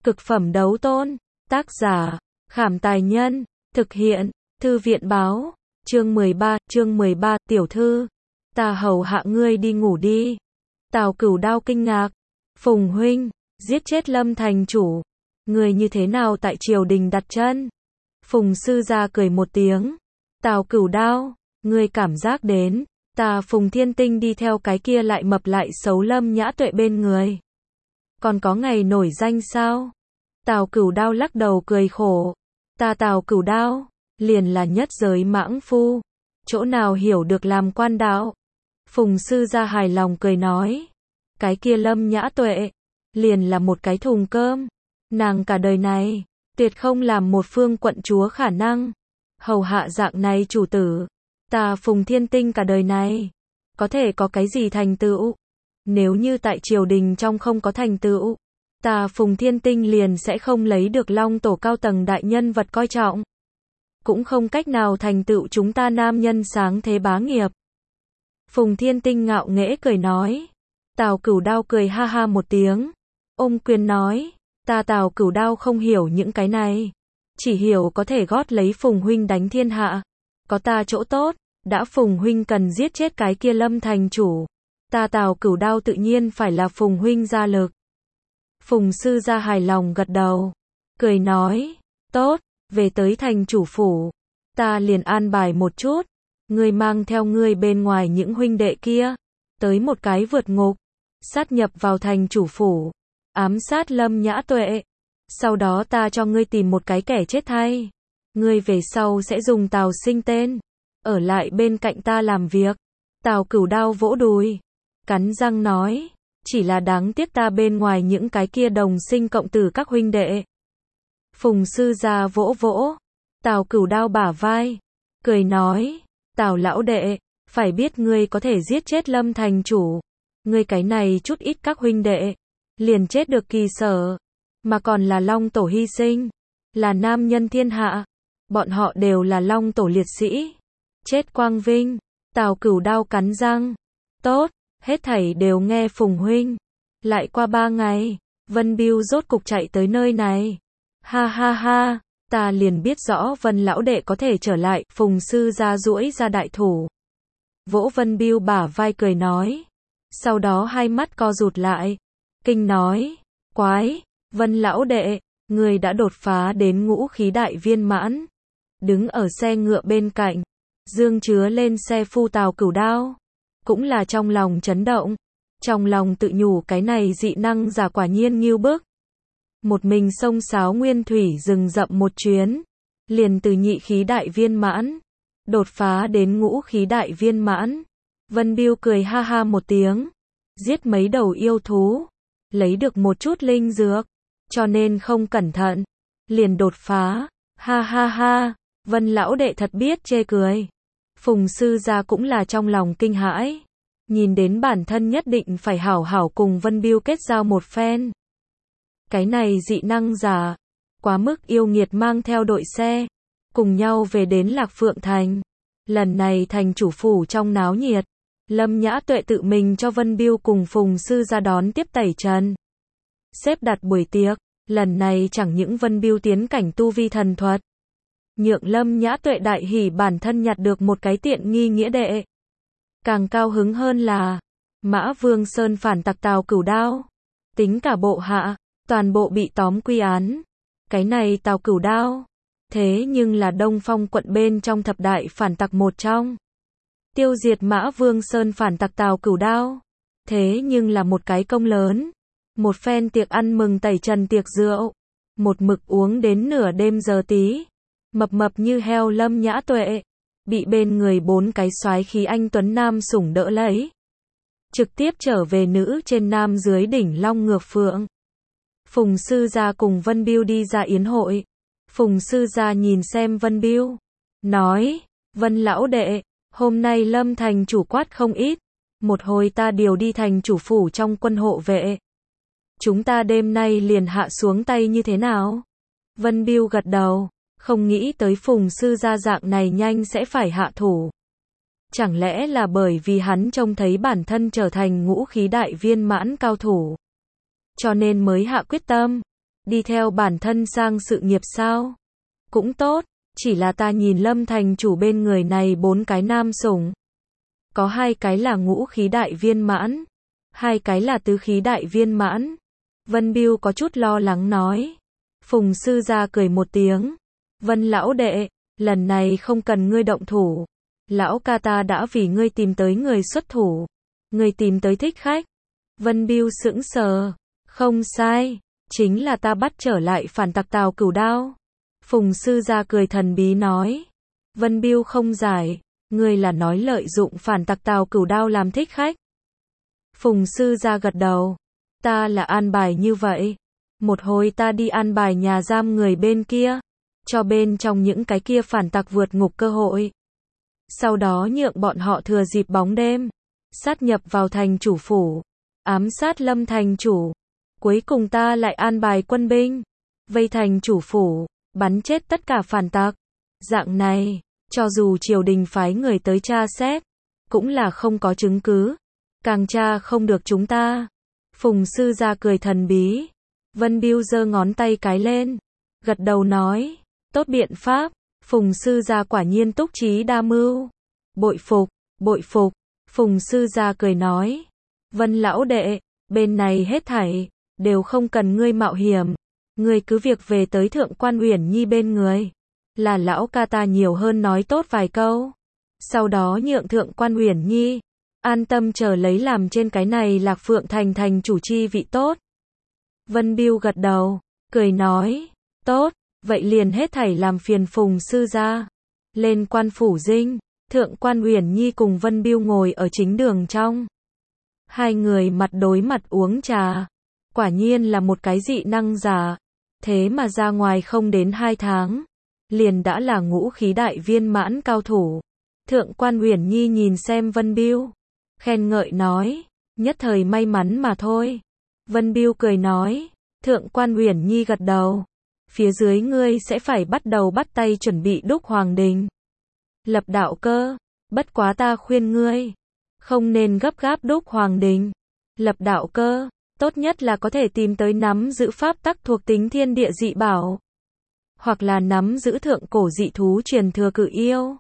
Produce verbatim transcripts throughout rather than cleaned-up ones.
Cực phẩm đấu tôn. Tác giả, Khảm Tài Nhân. Thực hiện, Thư viện Báo. Chương mười ba, chương mười ba, tiểu thư. Ta hầu hạ ngươi đi ngủ đi. Tào Cửu Đao kinh ngạc. Phùng huynh, giết chết Lâm thành chủ. Ngươi như thế nào tại triều đình đặt chân? Phùng sư gia cười một tiếng. Tào Cửu Đao, ngươi cảm giác đến, ta Phùng Thiên Tinh đi theo cái kia lại mập lại xấu Lâm Nhã Tuệ bên người. Còn có ngày nổi danh sao? Tào Cửu Đao lắc đầu cười khổ. Ta Tào Cửu Đao, liền là nhất giới mãng phu. Chỗ nào hiểu được làm quan đạo? Phùng sư gia hài lòng cười nói. Cái kia Lâm Nhã Tuệ, liền là một cái thùng cơm. Nàng cả đời này, tuyệt không làm một phương quận chúa khả năng. Hầu hạ dạng này chủ tử. Ta Phùng Thiên Tinh cả đời này, có thể có cái gì thành tựu? Nếu như tại triều đình trong không có thành tựu, ta Phùng Thiên Tinh liền sẽ không lấy được Long tổ cao tầng đại nhân vật coi trọng. Cũng không cách nào thành tựu chúng ta nam nhân sáng thế bá nghiệp. Phùng Thiên Tinh ngạo nghễ cười nói. Tào Cửu Đao cười ha ha một tiếng. Ôm quyền nói. Ta Tào Cửu Đao không hiểu những cái này. Chỉ hiểu có thể gót lấy Phùng huynh đánh thiên hạ. Có ta chỗ tốt, đã Phùng huynh cần giết chết cái kia Lâm thành chủ. Ta Tào Cửu Đao tự nhiên phải là Phùng huynh ra lực. Phùng sư gia hài lòng gật đầu. Cười nói. Tốt, về tới thành chủ phủ. Ta liền an bài một chút. Ngươi mang theo ngươi bên ngoài những huynh đệ kia. Tới một cái vượt ngục. Sát nhập vào thành chủ phủ. Ám sát Lâm Nhã Tuệ. Sau đó ta cho ngươi tìm một cái kẻ chết thay. Ngươi về sau sẽ dùng Tào Sinh tên. Ở lại bên cạnh ta làm việc. Tào Cửu Đao vỗ đùi. Cắn răng nói. Chỉ là đáng tiếc ta bên ngoài những cái kia đồng sinh cộng tử các huynh đệ. Phùng sư gia vỗ vỗ. Tào Cửu Đao bả vai. Cười nói. Tào lão đệ. Phải biết ngươi có thể giết chết Lâm thành chủ. Ngươi cái này chút ít các huynh đệ. Liền chết được kỳ sở. Mà còn là Long tổ hy sinh. Là nam nhân thiên hạ. Bọn họ đều là Long tổ liệt sĩ. Chết quang vinh. Tào Cửu Đao cắn răng. Tốt, hết thảy đều nghe Phùng huynh. Lại qua ba ngày, Vân Bưu rốt cục chạy tới nơi này. Ha ha ha, ta liền biết rõ Vân lão đệ có thể trở lại. Phùng sư gia duỗi ra đại thủ. Vỗ Vân Bưu bả vai cười nói. Sau đó hai mắt co rụt lại. Kinh nói. Quái, Vân lão đệ, người đã đột phá đến ngũ khí đại viên mãn. Đứng ở xe ngựa bên cạnh. Dương Chứa lên xe phu Tào Cửu Đao. Cũng là trong lòng chấn động. Trong lòng tự nhủ cái này dị năng giả quả nhiên nghiêu bức. Một mình sông sáo nguyên thủy rừng rậm một chuyến. Liền từ nhị khí đại viên mãn. Đột phá đến ngũ khí đại viên mãn. Vân Bưu cười ha ha một tiếng. Giết mấy đầu yêu thú. Lấy được một chút linh dược. Cho nên không cẩn thận. Liền đột phá. Ha ha ha. Vân lão đệ thật biết chê cười. Phùng sư gia cũng là trong lòng kinh hãi. Nhìn đến bản thân nhất định phải hảo hảo cùng Vân Bưu kết giao một phen. Cái này dị năng giả. Quá mức yêu nghiệt mang theo đội xe. Cùng nhau về đến Lạc Phượng Thành. Lần này thành chủ phủ trong náo nhiệt. Lâm Nhã Tuệ tự mình cho Vân Bưu cùng Phùng sư gia đón tiếp tẩy trần. Xếp đặt buổi tiệc. Lần này chẳng những Vân Bưu tiến cảnh tu vi thần thuật. Nhượng Lâm Nhã Tuệ đại hỉ bản thân nhặt được một cái tiện nghi nghĩa đệ. Càng cao hứng hơn là Mã Vương Sơn phản tặc Tào Cửu Đao. Tính cả bộ hạ, toàn bộ bị tóm quy án. Cái này Tào Cửu Đao. Thế nhưng là Đông Phong quận bên trong thập đại phản tặc một trong. Tiêu diệt Mã Vương Sơn phản tặc Tào Cửu Đao. Thế nhưng là một cái công lớn. Một phen tiệc ăn mừng tẩy trần tiệc rượu. Một mực uống đến nửa đêm giờ tí. Mập mập như heo Lâm Nhã Tuệ. Bị bên người bốn cái soái khí anh tuấn nam sủng đỡ lấy. Trực tiếp trở về nữ trên nam dưới đỉnh Long Ngược Phượng. Phùng sư gia cùng Vân Bưu đi ra yến hội. Phùng sư gia nhìn xem Vân Bưu. Nói. Vân lão đệ. Hôm nay Lâm thành chủ quát không ít. Một hồi ta điều đi thành chủ phủ trong quân hộ vệ. Chúng ta đêm nay liền hạ xuống tay như thế nào? Vân Bưu gật đầu. Không nghĩ tới Phùng sư gia dạng này nhanh sẽ phải hạ thủ. Chẳng lẽ là bởi vì hắn trông thấy bản thân trở thành ngũ khí đại viên mãn cao thủ. Cho nên mới hạ quyết tâm. Đi theo bản thân sang sự nghiệp sao? Cũng tốt, chỉ là ta nhìn Lâm thành chủ bên người này bốn cái nam sủng. Có hai cái là ngũ khí đại viên mãn, hai cái là tứ khí đại viên mãn. Vân Biêu có chút lo lắng nói. Phùng sư gia cười một tiếng. Vân lão đệ, lần này không cần ngươi động thủ. Lão ca ta đã vì ngươi tìm tới người xuất thủ. Ngươi tìm tới thích khách. Vân Biêu sững sờ. Không sai, chính là ta bắt trở lại phản tặc Tào Cửu Đao. Phùng sư gia cười thần bí nói. Vân Biêu không giải, ngươi là nói lợi dụng phản tặc Tào Cửu Đao làm thích khách. Phùng sư gia gật đầu. Ta là an bài như vậy. Một hồi ta đi an bài nhà giam người bên kia, cho bên trong những cái kia phản tặc vượt ngục cơ hội. Sau đó nhượng bọn họ thừa dịp bóng đêm, sát nhập vào thành chủ phủ, ám sát Lâm thành chủ. Cuối cùng ta lại an bài quân binh, vây thành chủ phủ, bắn chết tất cả phản tặc. Dạng này, cho dù triều đình phái người tới tra xét, cũng là không có chứng cứ, càng tra không được chúng ta. Phùng sư gia cười thần bí. Vân Biêu giơ ngón tay cái lên, gật đầu nói, tốt biện pháp. Phùng sư gia quả nhiên túc trí đa mưu. Bội phục, bội phục. Phùng sư gia cười nói, Vân lão đệ, bên này hết thảy đều không cần ngươi mạo hiểm, ngươi cứ việc về tới Thượng Quan Uyển Nhi bên người, là lão ca ta nhiều hơn nói tốt vài câu, sau đó nhượng Thượng Quan Uyển Nhi an tâm chờ lấy làm trên cái này Lạc Phượng thành thành chủ chi vị tốt. Vân Biêu gật đầu, cười nói, tốt, vậy liền hết thảy làm phiền Phùng sư gia. Lên quan phủ dinh, Thượng Quan Uyển Nhi cùng Vân Biêu ngồi ở chính đường trong. Hai người mặt đối mặt uống trà. Quả nhiên là một cái dị năng giả. Thế mà ra ngoài không đến hai tháng, liền đã là ngũ khí đại viên mãn cao thủ. Thượng Quan Uyển Nhi nhìn xem Vân Biêu, khen ngợi nói, nhất thời may mắn mà thôi. Vân Biêu cười nói, Thượng Quan Uyển Nhi gật đầu. Phía dưới ngươi sẽ phải bắt đầu bắt tay chuẩn bị đúc hoàng đình, lập đạo cơ. Bất quá ta khuyên ngươi, không nên gấp gáp đúc hoàng đình, lập đạo cơ. Tốt nhất là có thể tìm tới nắm giữ pháp tắc thuộc tính thiên địa dị bảo, hoặc là nắm giữ thượng cổ dị thú truyền thừa cự yêu.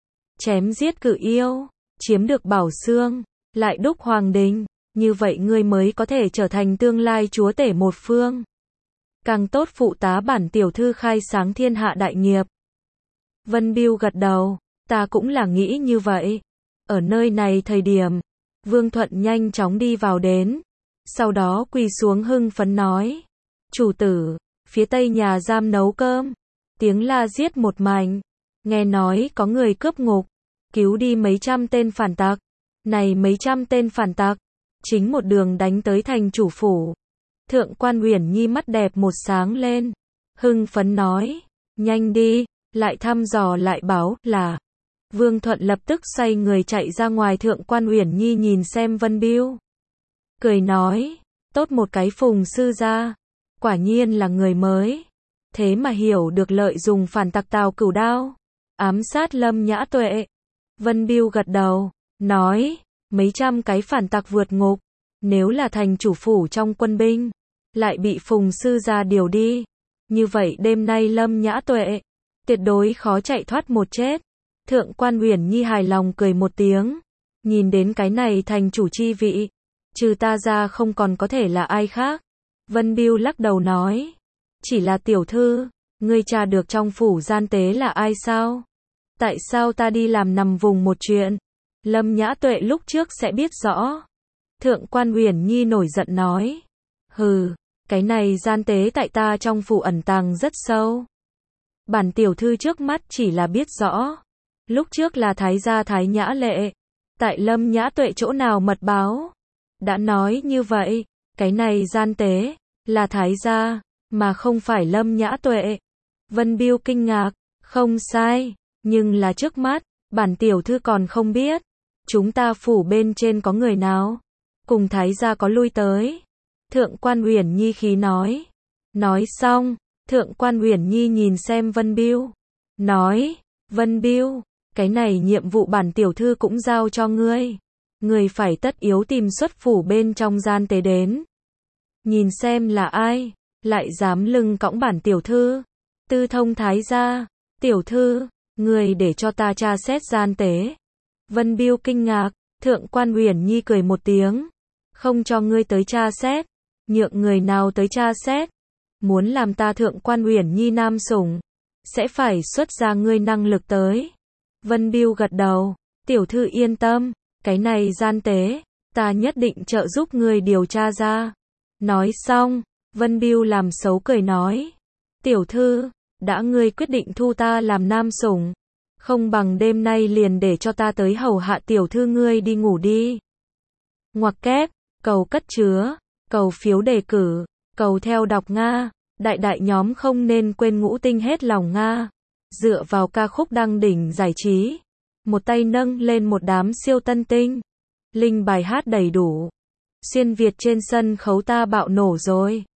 Chém giết cự yêu, chiếm được bảo xương, lại đúc hoàng đình, như vậy ngươi mới có thể trở thành tương lai chúa tể một phương. Càng tốt phụ tá bản tiểu thư khai sáng thiên hạ đại nghiệp. Vân Biêu gật đầu, ta cũng là nghĩ như vậy. Ở nơi này thời điểm, Vương Thuận nhanh chóng đi vào đến, sau đó quỳ xuống hưng phấn nói, chủ tử, phía tây nhà giam nấu cơm, tiếng la giết một mảnh, nghe nói có người cướp ngục, cứu đi mấy trăm tên phản tặc, này mấy trăm tên phản tặc, chính một đường đánh tới thành chủ phủ. Thượng Quan Uyển Nhi mắt đẹp một sáng lên, hưng phấn nói, nhanh đi, lại thăm dò lại báo là. Vương Thuận lập tức xoay người chạy ra ngoài. Thượng Quan Uyển Nhi nhìn xem Vân Biêu, cười nói, tốt một cái Phùng sư gia, quả nhiên là người mới, thế mà hiểu được lợi dùng phản tặc Tào Cửu Đao, ám sát Lâm Nhã Tuệ. Vân Biêu gật đầu, nói, mấy trăm cái phản tặc vượt ngục, nếu là thành chủ phủ trong quân binh, lại bị Phùng sư gia điều đi, như vậy đêm nay Lâm Nhã Tuệ tuyệt đối khó chạy thoát một chết. Thượng Quan Uyển Nhi hài lòng cười một tiếng, nhìn đến cái này thành chủ chi vị, trừ ta ra không còn có thể là ai khác. Vân Biêu lắc đầu nói, chỉ là tiểu thư, ngươi tra được trong phủ gian tế là ai sao? Tại sao ta đi làm nằm vùng một chuyện, Lâm Nhã Tuệ lúc trước sẽ biết rõ. Thượng Quan Uyển Nhi nổi giận nói, hừ, cái này gian tế tại ta trong phủ ẩn tàng rất sâu. Bản tiểu thư trước mắt chỉ là biết rõ, lúc trước là thái gia Thái Nhã Lệ, tại Lâm Nhã Tuệ chỗ nào mật báo, đã nói như vậy, cái này gian tế là thái gia, mà không phải Lâm Nhã Tuệ. Vân Biêu kinh ngạc, không sai, nhưng là trước mắt, bản tiểu thư còn không biết, chúng ta phủ bên trên có người nào cùng thái gia có lui tới. Thượng Quan Uyển Nhi khí nói. Nói xong, Thượng Quan Uyển Nhi nhìn xem Vân Biêu, nói, Vân Biêu, cái này nhiệm vụ bản tiểu thư cũng giao cho ngươi, ngươi phải tất yếu tìm xuất phủ bên trong gian tế đến, nhìn xem là ai, lại dám lưng cõng bản tiểu thư. Tư Thông Thái gia, tiểu thư, người để cho ta tra xét gian tế. Vân Biêu kinh ngạc, Thượng quan Uyển Nhi cười một tiếng, không cho ngươi tới tra xét, nhượng người nào tới tra xét, muốn làm ta Thượng quan Uyển Nhi nam sủng, sẽ phải xuất ra ngươi năng lực tới. Vân Biêu gật đầu, tiểu thư yên tâm, cái này gian tế, ta nhất định trợ giúp ngươi điều tra ra. Nói xong, Vân Biêu làm xấu cười nói, tiểu thư, đã ngươi quyết định thu ta làm nam sủng, không bằng đêm nay liền để cho ta tới hầu hạ tiểu thư ngươi đi ngủ đi. Ngoặc kép, cầu cất chứa, cầu phiếu đề cử, cầu theo đọc Nga, đại đại nhóm không nên quên ngũ tinh hết lòng Nga. Dựa vào ca khúc đăng đỉnh giải trí, một tay nâng lên một đám siêu tân tinh. Linh bài hát đầy đủ. Xuyên Việt trên sân khấu ta bạo nổ rồi.